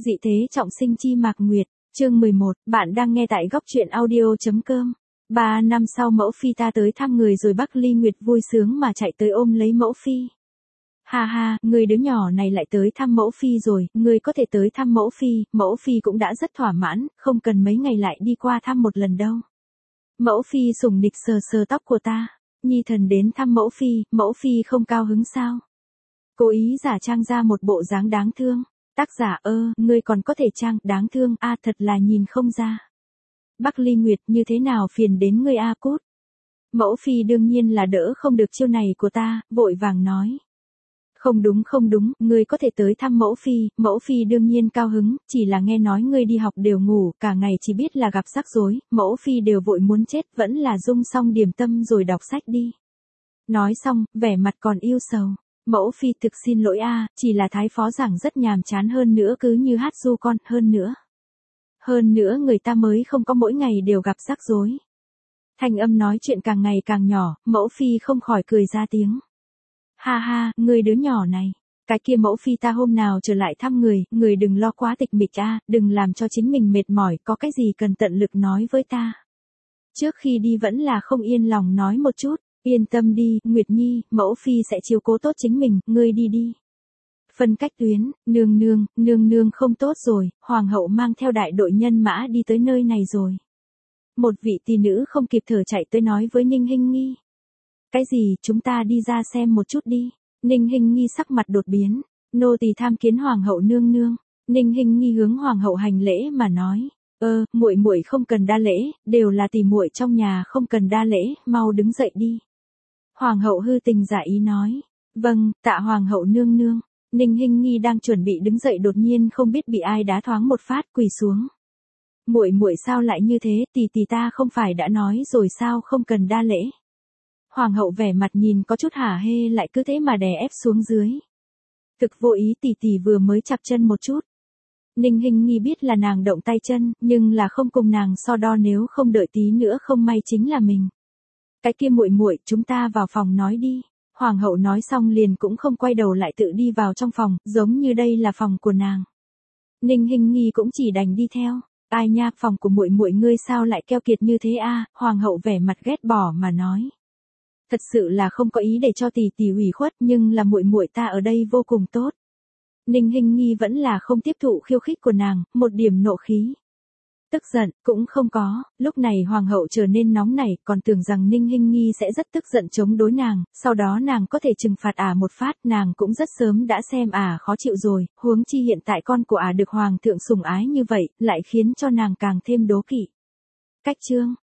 Dị thế trọng sinh chi Mạc Nguyệt, chương 11, bạn đang nghe tại góc truyện audio.com. 3 năm sau mẫu phi ta tới thăm người rồi Bắc Ly Nguyệt vui sướng mà chạy tới ôm lấy mẫu phi. Ha ha, người đứa nhỏ này lại tới thăm mẫu phi rồi, người có thể tới thăm mẫu phi cũng đã rất thỏa mãn, không cần mấy ngày lại đi qua thăm một lần đâu. Mẫu phi sủng nịch sờ sờ tóc của ta, nhi thần đến thăm mẫu phi không cao hứng sao? Cố ý giả trang ra một bộ dáng đáng thương. Tác giả ngươi còn có thể trang đáng thương thật là nhìn không ra. Bắc Ly Nguyệt như thế nào phiền đến ngươi cút. Mẫu phi đương nhiên là đỡ không được chiêu này của ta, vội vàng nói. Không đúng, ngươi có thể tới thăm mẫu phi đương nhiên cao hứng, chỉ là nghe nói ngươi đi học đều ngủ, cả ngày chỉ biết là gặp rắc rối, mẫu phi đều vội muốn chết, vẫn là dung xong điểm tâm rồi đọc sách đi. Nói xong, vẻ mặt còn yêu sầu. Mẫu phi thực xin lỗi chỉ là thái phó giảng rất nhàm chán hơn nữa cứ như hát ru con, hơn nữa người ta mới không có mỗi ngày đều gặp rắc rối. Thanh âm nói chuyện càng ngày càng nhỏ, mẫu phi không khỏi cười ra tiếng. Ha ha, người đứa nhỏ này, cái kia mẫu phi ta hôm nào trở lại thăm người đừng lo quá tịch mịch đừng làm cho chính mình mệt mỏi, có cái gì cần tận lực nói với ta. Trước khi đi vẫn là không yên lòng nói một chút. Yên tâm đi, Nguyệt Nhi, mẫu phi sẽ chiếu cố tốt chính mình, ngươi đi đi. Phân cách tuyến, nương không tốt rồi, hoàng hậu mang theo đại đội nhân mã đi tới nơi này rồi. Một vị tỷ nữ không kịp thở chạy tới nói với Ninh Hinh Nghi. Cái gì, chúng ta đi ra xem một chút đi. Ninh Hinh Nghi sắc mặt đột biến, nô tỳ tham kiến hoàng hậu nương. Ninh Hinh Nghi hướng hoàng hậu hành lễ mà nói. Muội không cần đa lễ, đều là tỷ muội trong nhà không cần đa lễ, mau đứng dậy đi. Hoàng hậu hư tình giả ý nói. Vâng, tạ hoàng hậu nương. Ninh Hinh Nghi đang chuẩn bị đứng dậy đột nhiên không biết bị ai đá thoáng một phát quỳ xuống. Muội sao lại như thế, tỷ ta không phải đã nói rồi sao không cần đa lễ. Hoàng hậu vẻ mặt nhìn có chút hả hê lại cứ thế mà đè ép xuống dưới. Thực vô ý tỷ vừa mới chặp chân một chút. Ninh Hinh Nghi biết là nàng động tay chân, nhưng là không cùng nàng so đo, nếu không đợi tí nữa không may chính là mình. Cái kia muội, chúng ta vào phòng nói đi. Hoàng hậu nói xong liền cũng không quay đầu lại tự đi vào trong phòng, giống như đây là phòng của nàng. Ninh Hinh Nghi cũng chỉ đành đi theo. Ai nha, phòng của muội ngươi sao lại keo kiệt như thế Hoàng hậu vẻ mặt ghét bỏ mà nói. Thật sự là không có ý để cho tỷ ủy khuất, nhưng là muội ta ở đây vô cùng tốt. Ninh Hinh Nghi vẫn là không tiếp thụ khiêu khích của nàng, một điểm nộ khí. Tức giận, cũng không có, lúc này hoàng hậu trở nên nóng nảy, còn tưởng rằng Ninh Hinh Nghi sẽ rất tức giận chống đối nàng, sau đó nàng có thể trừng phạt một phát, nàng cũng rất sớm đã xem khó chịu rồi, huống chi hiện tại con của được hoàng thượng sủng ái như vậy, lại khiến cho nàng càng thêm đố kỵ. Cách chương,